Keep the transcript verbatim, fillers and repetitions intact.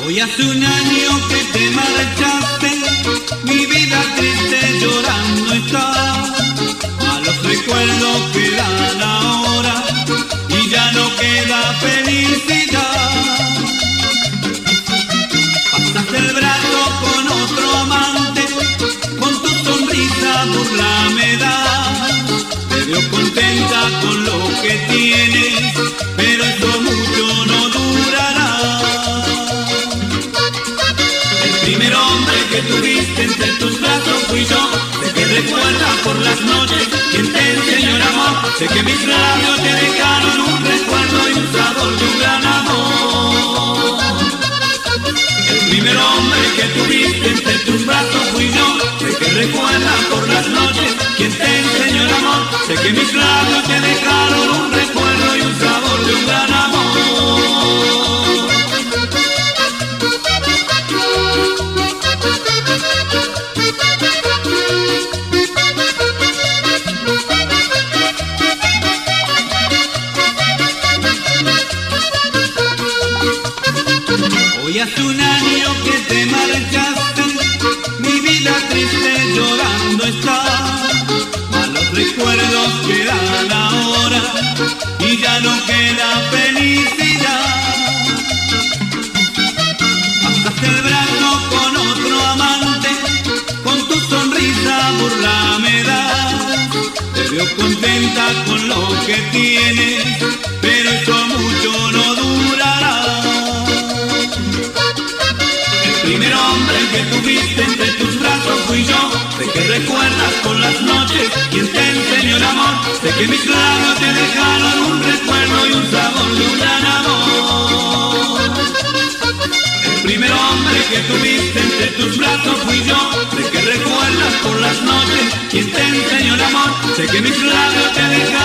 Hoy hace un año que te marchaste, mi vida triste llorando está. Malos recuerdos quedan ahora y ya no queda felicidad. Pasaste el brazo con otro amante, con tu sonrisa burla me das. Te veo contenta con lo que tienes, pero eso mucho no durará. El primer hombre que tuviste entre tus brazos fui yo. Sé que recuerdas por las noches quien te enseñó el amor. Sé que mis labios te dejaron un recuerdo y un sabor de un gran amor. El primer hombre que tuviste entre tus brazos fui yo. Sé que recuerdas por las noches quien te enseñó el amor. Sé que mis labios te dejaron un recuerdo y un sabor de un gran amor. Hoy hace un año que te marchaste, mi vida triste llorando está. Malos recuerdos quedan ahora y ya no queda felicidad. Pasaste el brazo con otro amante, con tu sonrisa burla me das. Te veo contenta con lo que tienes, pero eso mucho no durará. El primer hombre que tuviste entre tus brazos fui yo. Sé que recuerdas con las noches quien te enseñó el amor. Sé que mis labios te dejaron un recuerdo y un sabor de un gran amor. El primer hombre que tuviste entre tus brazos fui yo. Sé que recuerdas por las noches quien te enseñó el amor. Sé que mis labios te dejaron